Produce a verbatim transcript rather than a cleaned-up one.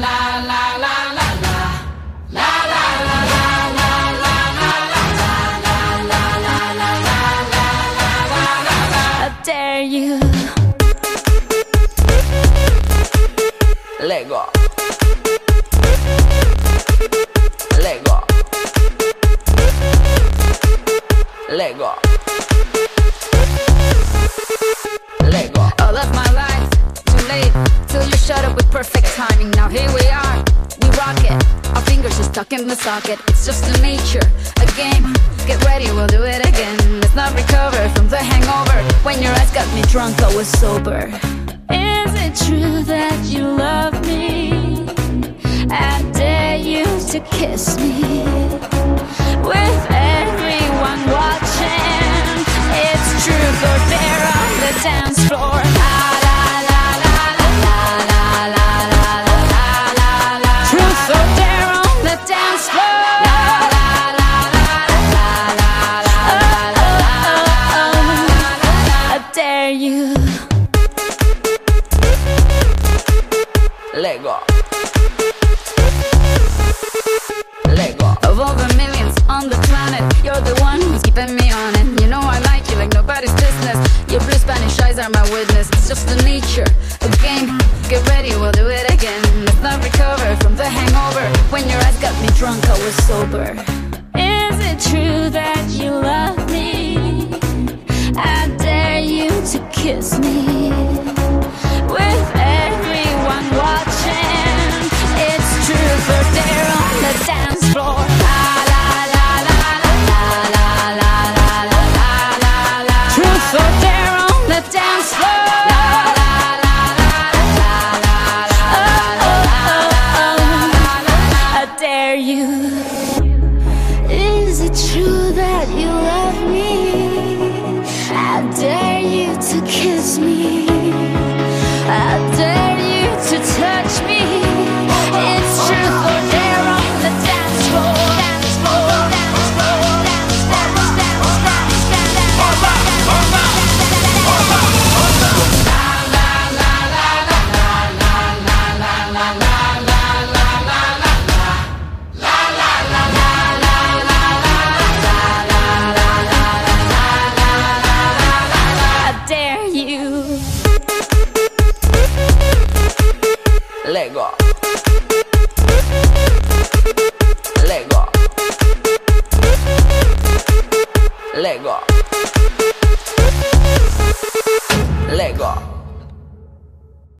Dare you? Let go. Let go. Let go. Let go. All of my life, too late, till you shut up with perfect timing. Now here we are, we rock it. Our fingers are stuck in the socket. It's just a nature, a game. Get ready, we'll do it again. Let's not recover from the hangover. When your eyes got me drunk, I was sober. Is it true that you love me? I dare you to kiss me. With everyone watching, it's truth or dare on the dance floor. La la la la la la la la la la la. Truth or dare on the dance floor. La la la la la la la la la. I dare you. Let go. Let go. Of all the millions on the planet, you're the one who's keeping me on it. You know I like you like nobody's business. Your blue Spanish eyes are my witness. It's just a nature, a game. Get ready, we'll do it again. Let's not recover from the hangover. When your eyes got me drunk, I was sober. Is it true that you love me? I dare you to kiss me. With